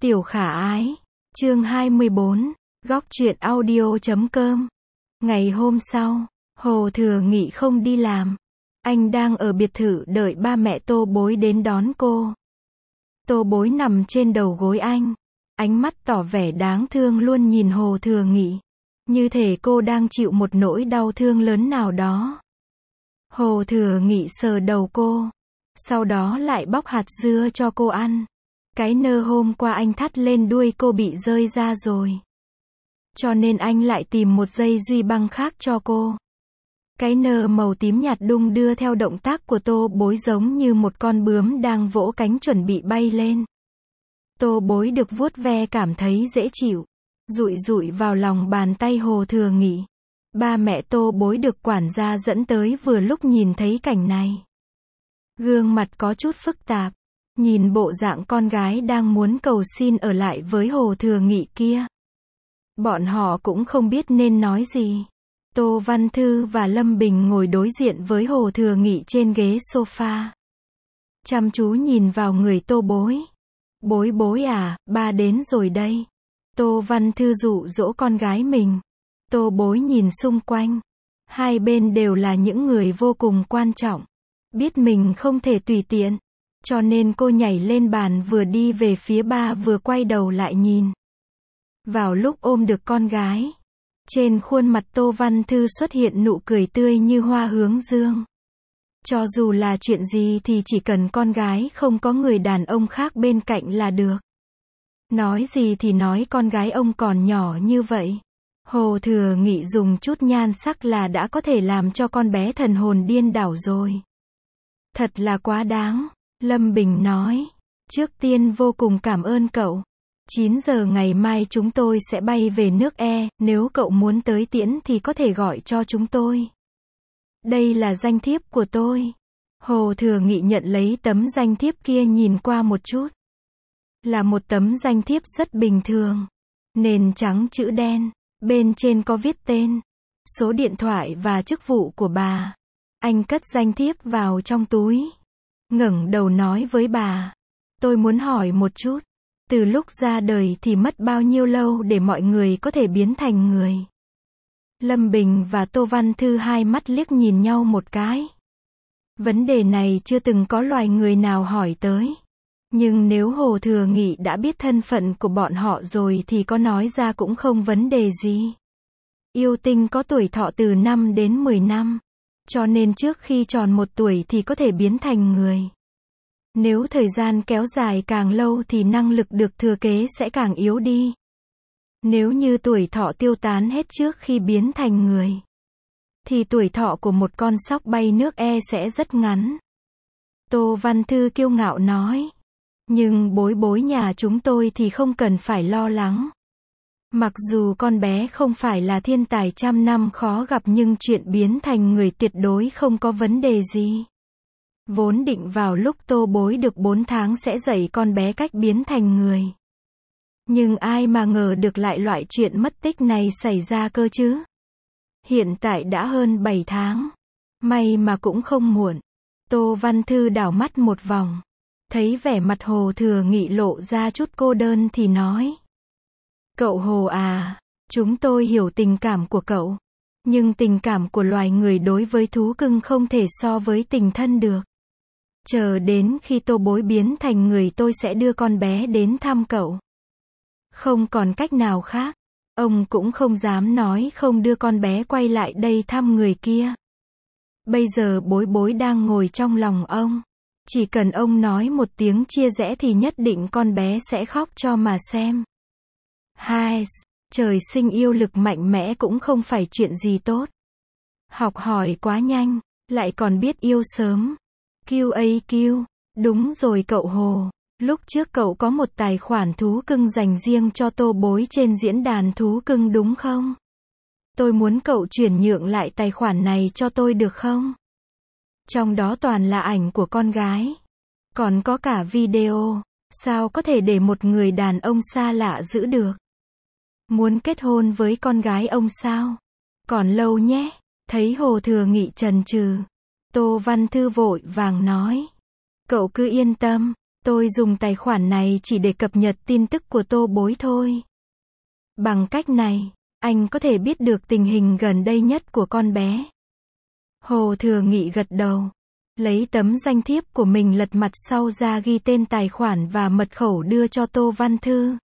Tiểu khả ái. Chương 24. Góc truyện audio.com. Ngày hôm sau, Hồ Thừa Nghị không đi làm. Anh đang ở biệt thự đợi ba mẹ Tô Bối đến đón cô. Tô Bối nằm trên đầu gối anh. Ánh mắt tỏ vẻ đáng thương luôn nhìn Hồ Thừa Nghị. Như thể cô đang chịu một nỗi đau thương lớn nào đó. Hồ Thừa Nghị sờ đầu cô. Sau đó lại bóc hạt dưa cho cô ăn. Cái nơ hôm qua anh thắt lên đuôi cô bị rơi ra rồi. Cho nên anh lại tìm một dây duy băng khác cho cô. Cái nơ màu tím nhạt đung đưa theo động tác của Tô Bối giống như một con bướm đang vỗ cánh chuẩn bị bay lên. Tô Bối được vuốt ve cảm thấy dễ chịu. Dụi dụi vào lòng bàn tay Hồ Thừa Nghị. Ba mẹ Tô Bối được quản gia dẫn tới vừa lúc nhìn thấy cảnh này. Gương mặt có chút phức tạp. Nhìn bộ dạng con gái đang muốn cầu xin ở lại với Hồ Thừa Nghị kia. Bọn họ cũng không biết nên nói gì. Tô Văn Thư và Lâm Bình ngồi đối diện với Hồ Thừa Nghị trên ghế sofa. Chăm chú nhìn vào người Tô Bối. Bối bối à, ba đến rồi đây. Tô Văn Thư dụ dỗ con gái mình. Tô Bối nhìn xung quanh. Hai bên đều là những người vô cùng quan trọng. Biết mình không thể tùy tiện. Cho nên cô nhảy lên bàn vừa đi về phía ba vừa quay đầu lại nhìn. Vào lúc ôm được con gái. Trên khuôn mặt Tô Văn Thư xuất hiện nụ cười tươi như hoa hướng dương. Cho dù là chuyện gì thì chỉ cần con gái không có người đàn ông khác bên cạnh là được. Nói gì thì nói con gái ông còn nhỏ như vậy. Hồ Thừa Nghị dùng chút nhan sắc là đã có thể làm cho con bé thần hồn điên đảo rồi. Thật là quá đáng. Lâm Bình nói. Trước tiên vô cùng cảm ơn cậu. 9 giờ ngày mai chúng tôi sẽ bay về nước E, nếu cậu muốn tới tiễn thì có thể gọi cho chúng tôi. Đây là danh thiếp của tôi. Hồ Thừa Nghị nhận lấy tấm danh thiếp kia nhìn qua một chút. Là một tấm danh thiếp rất bình thường. Nền trắng chữ đen, bên trên có viết tên, số điện thoại và chức vụ của bà. Anh cất danh thiếp vào trong túi. Ngẩng đầu nói với bà. Tôi muốn hỏi một chút. Từ lúc ra đời thì mất bao nhiêu lâu để mọi người có thể biến thành người? Lâm Bình và Tô Văn Thư hai mắt liếc nhìn nhau một cái. Vấn đề này chưa từng có loài người nào hỏi tới. Nhưng nếu Hồ Thừa Nghị đã biết thân phận của bọn họ rồi thì có nói ra cũng không vấn đề gì. Yêu tinh có tuổi thọ từ 5 đến 10 năm. Cho nên trước khi tròn 1 tuổi thì có thể biến thành người. Nếu thời gian kéo dài càng lâu thì năng lực được thừa kế sẽ càng yếu đi. Nếu như tuổi thọ tiêu tán hết trước khi biến thành người, thì tuổi thọ của một con sóc bay nước E sẽ rất ngắn. Tô Văn Thư kiêu ngạo nói. Nhưng bối bối nhà chúng tôi thì không cần phải lo lắng. Mặc dù con bé không phải là thiên tài trăm năm khó gặp nhưng chuyện biến thành người tuyệt đối không có vấn đề gì. Vốn định vào lúc Tô Bối được 4 tháng sẽ dạy con bé cách biến thành người. Nhưng ai mà ngờ được lại loại chuyện mất tích này xảy ra cơ chứ. Hiện tại đã hơn 7 tháng. May mà cũng không muộn. Tô Văn Thư đảo mắt một vòng. Thấy vẻ mặt Hồ Thừa Nghị lộ ra chút cô đơn thì nói. Cậu Hồ à, chúng tôi hiểu tình cảm của cậu. Nhưng tình cảm của loài người đối với thú cưng không thể so với tình thân được. Chờ đến khi Tô Bối biến thành người tôi sẽ đưa con bé đến thăm cậu. Không còn cách nào khác. Ông cũng không dám nói không đưa con bé quay lại đây thăm người kia. Bây giờ Bối Bối đang ngồi trong lòng ông. Chỉ cần ông nói một tiếng chia rẽ thì nhất định con bé sẽ khóc cho mà xem. Hai, trời sinh yêu lực mạnh mẽ cũng không phải chuyện gì tốt. Học hỏi quá nhanh, lại còn biết yêu sớm. QAQ, đúng rồi cậu Hồ. Lúc trước cậu có một tài khoản thú cưng dành riêng cho Tô Bối trên diễn đàn thú cưng đúng không? Tôi muốn cậu chuyển nhượng lại tài khoản này cho tôi được không? Trong đó toàn là ảnh của con gái. Còn có cả video. Sao có thể để một người đàn ông xa lạ giữ được? Muốn kết hôn với con gái ông sao? Còn lâu nhé. Thấy Hồ Thừa Nghị chần chừ. Tô Văn Thư vội vàng nói. Cậu cứ yên tâm. Tôi dùng tài khoản này chỉ để cập nhật tin tức của Tô Bối thôi. Bằng cách này, anh có thể biết được tình hình gần đây nhất của con bé. Hồ Thừa Nghị gật đầu. Lấy tấm danh thiếp của mình lật mặt sau ra ghi tên tài khoản và mật khẩu đưa cho Tô Văn Thư.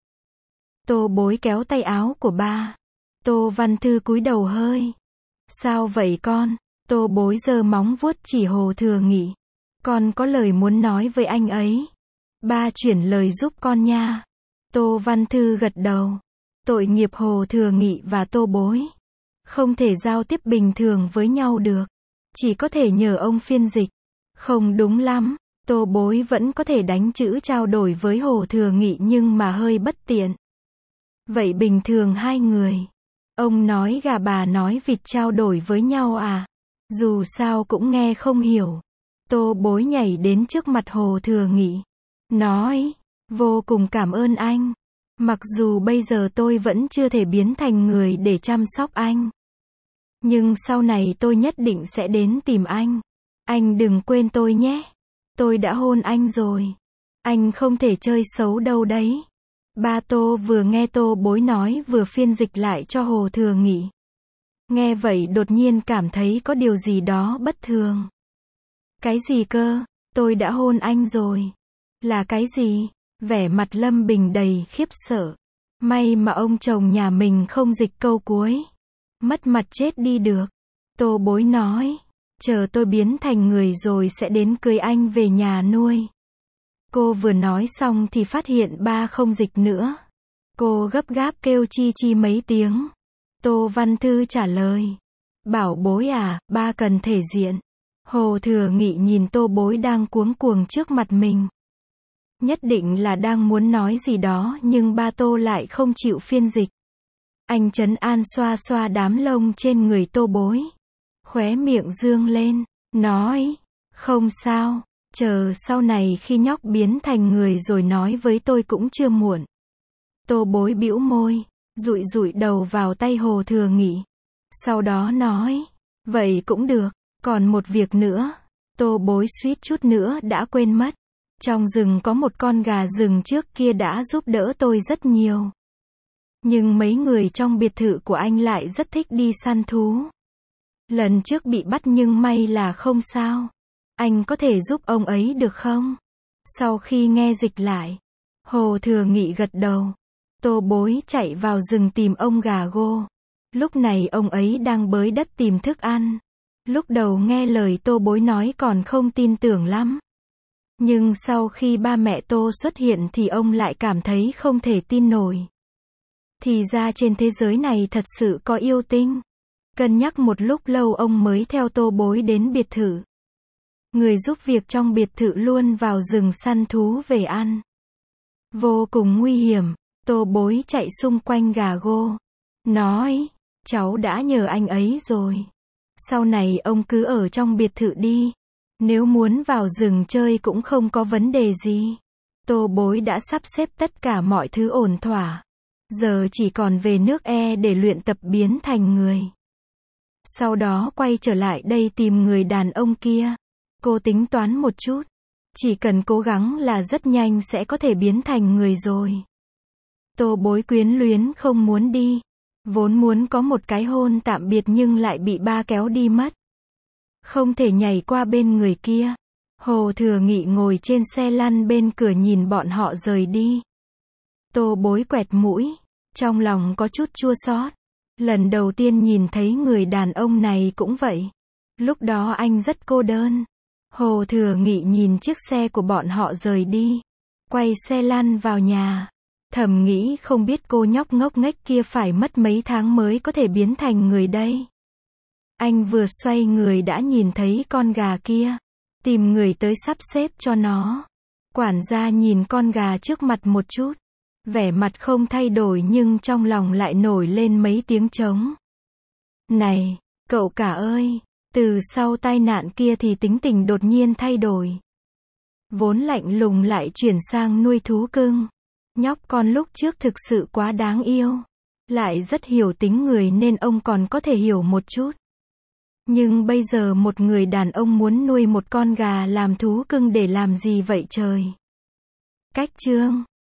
Tô Bối kéo tay áo của ba. Tô Văn Thư cúi đầu hơi. Sao vậy con? Tô Bối giơ móng vuốt chỉ Hồ Thừa Nghị. Con có lời muốn nói với anh ấy. Ba chuyển lời giúp con nha. Tô Văn Thư gật đầu. Tội nghiệp Hồ Thừa Nghị và Tô Bối. Không thể giao tiếp bình thường với nhau được. Chỉ có thể nhờ ông phiên dịch. Không đúng lắm. Tô Bối vẫn có thể đánh chữ trao đổi với Hồ Thừa Nghị nhưng mà hơi bất tiện. Vậy bình thường hai người. Ông nói gà bà nói vịt trao đổi với nhau à? Dù sao cũng nghe không hiểu. Tô Bối nhảy đến trước mặt Hồ Thừa Nghị. Nói, vô cùng cảm ơn anh. Mặc dù bây giờ tôi vẫn chưa thể biến thành người để chăm sóc anh. Nhưng sau này tôi nhất định sẽ đến tìm anh. Anh đừng quên tôi nhé. Tôi đã hôn anh rồi. Anh không thể chơi xấu đâu đấy. Ba Tô vừa nghe Tô Bối nói vừa phiên dịch lại cho Hồ Thừa Nghị. Nghe vậy đột nhiên cảm thấy có điều gì đó bất thường. Cái gì cơ? Tôi đã hôn anh rồi. Là cái gì? Vẻ mặt Lâm Bình đầy khiếp sợ. May mà ông chồng nhà mình không dịch câu cuối. Mất mặt chết đi được. Tô Bối nói. Chờ tôi biến thành người rồi sẽ đến cưới anh về nhà nuôi. Cô vừa nói xong thì phát hiện ba không dịch nữa. Cô gấp gáp kêu chi chi mấy tiếng. Tô Văn Thư trả lời. Bảo Bối à, ba cần thể diện. Hồ Thừa Nghị nhìn Tô Bối đang cuống cuồng trước mặt mình. Nhất định là đang muốn nói gì đó nhưng ba Tô lại không chịu phiên dịch. Anh trấn an xoa xoa đám lông trên người Tô Bối. Khóe miệng dương lên, nói, không sao, chờ sau này khi nhóc biến thành người rồi nói với tôi cũng chưa muộn. Tô Bối bĩu môi, dụi dụi đầu vào tay Hồ Thừa Nghị. Sau đó nói, vậy cũng được, còn một việc nữa. Tô Bối suýt chút nữa đã quên mất. Trong rừng có một con gà rừng trước kia đã giúp đỡ tôi rất nhiều. Nhưng mấy người trong biệt thự của anh lại rất thích đi săn thú. Lần trước bị bắt nhưng may là không sao. Anh có thể giúp ông ấy được không? Sau khi nghe dịch lại, Hồ Thừa Nghị gật đầu. Tô Bối chạy vào rừng tìm ông gà gô. Lúc này ông ấy đang bới đất tìm thức ăn. Lúc đầu nghe lời Tô Bối nói còn không tin tưởng lắm. Nhưng sau khi ba mẹ Tô xuất hiện thì ông lại cảm thấy không thể tin nổi. Thì ra trên thế giới này thật sự có yêu tinh. Cân nhắc một lúc lâu ông mới theo Tô Bối đến biệt thự. Người giúp việc trong biệt thự luôn vào rừng săn thú về ăn. Vô cùng nguy hiểm, Tô Bối chạy xung quanh gà gô. Nói, cháu đã nhờ anh ấy rồi. Sau này ông cứ ở trong biệt thự đi. Nếu muốn vào rừng chơi cũng không có vấn đề gì. Tô Bối đã sắp xếp tất cả mọi thứ ổn thỏa. Giờ chỉ còn về nước E để luyện tập biến thành người. Sau đó quay trở lại đây tìm người đàn ông kia. Cô tính toán một chút. Chỉ cần cố gắng là rất nhanh sẽ có thể biến thành người rồi. Tô Bối quyến luyến không muốn đi. Vốn muốn có một cái hôn tạm biệt nhưng lại bị ba kéo đi mất. Không thể nhảy qua bên người kia. Hồ Thừa Nghị ngồi trên xe lăn bên cửa nhìn bọn họ rời đi. Tô Bối quẹt mũi. Trong lòng có chút chua xót. Lần đầu tiên nhìn thấy người đàn ông này cũng vậy. Lúc đó anh rất cô đơn. Hồ Thừa Nghị nhìn chiếc xe của bọn họ rời đi. Quay xe lăn vào nhà. Thầm nghĩ không biết cô nhóc ngốc nghếch kia phải mất mấy tháng mới có thể biến thành người đây. Anh vừa xoay người đã nhìn thấy con gà kia. Tìm người tới sắp xếp cho nó. Quản gia nhìn con gà trước mặt một chút. Vẻ mặt không thay đổi nhưng trong lòng lại nổi lên mấy tiếng trống. Này, cậu cả ơi, từ sau tai nạn kia thì tính tình đột nhiên thay đổi. Vốn lạnh lùng lại chuyển sang nuôi thú cưng. Nhóc con lúc trước thực sự quá đáng yêu. Lại rất hiểu tính người nên ông còn có thể hiểu một chút. Nhưng bây giờ một người đàn ông muốn nuôi một con gà làm thú cưng để làm gì vậy trời? cách chương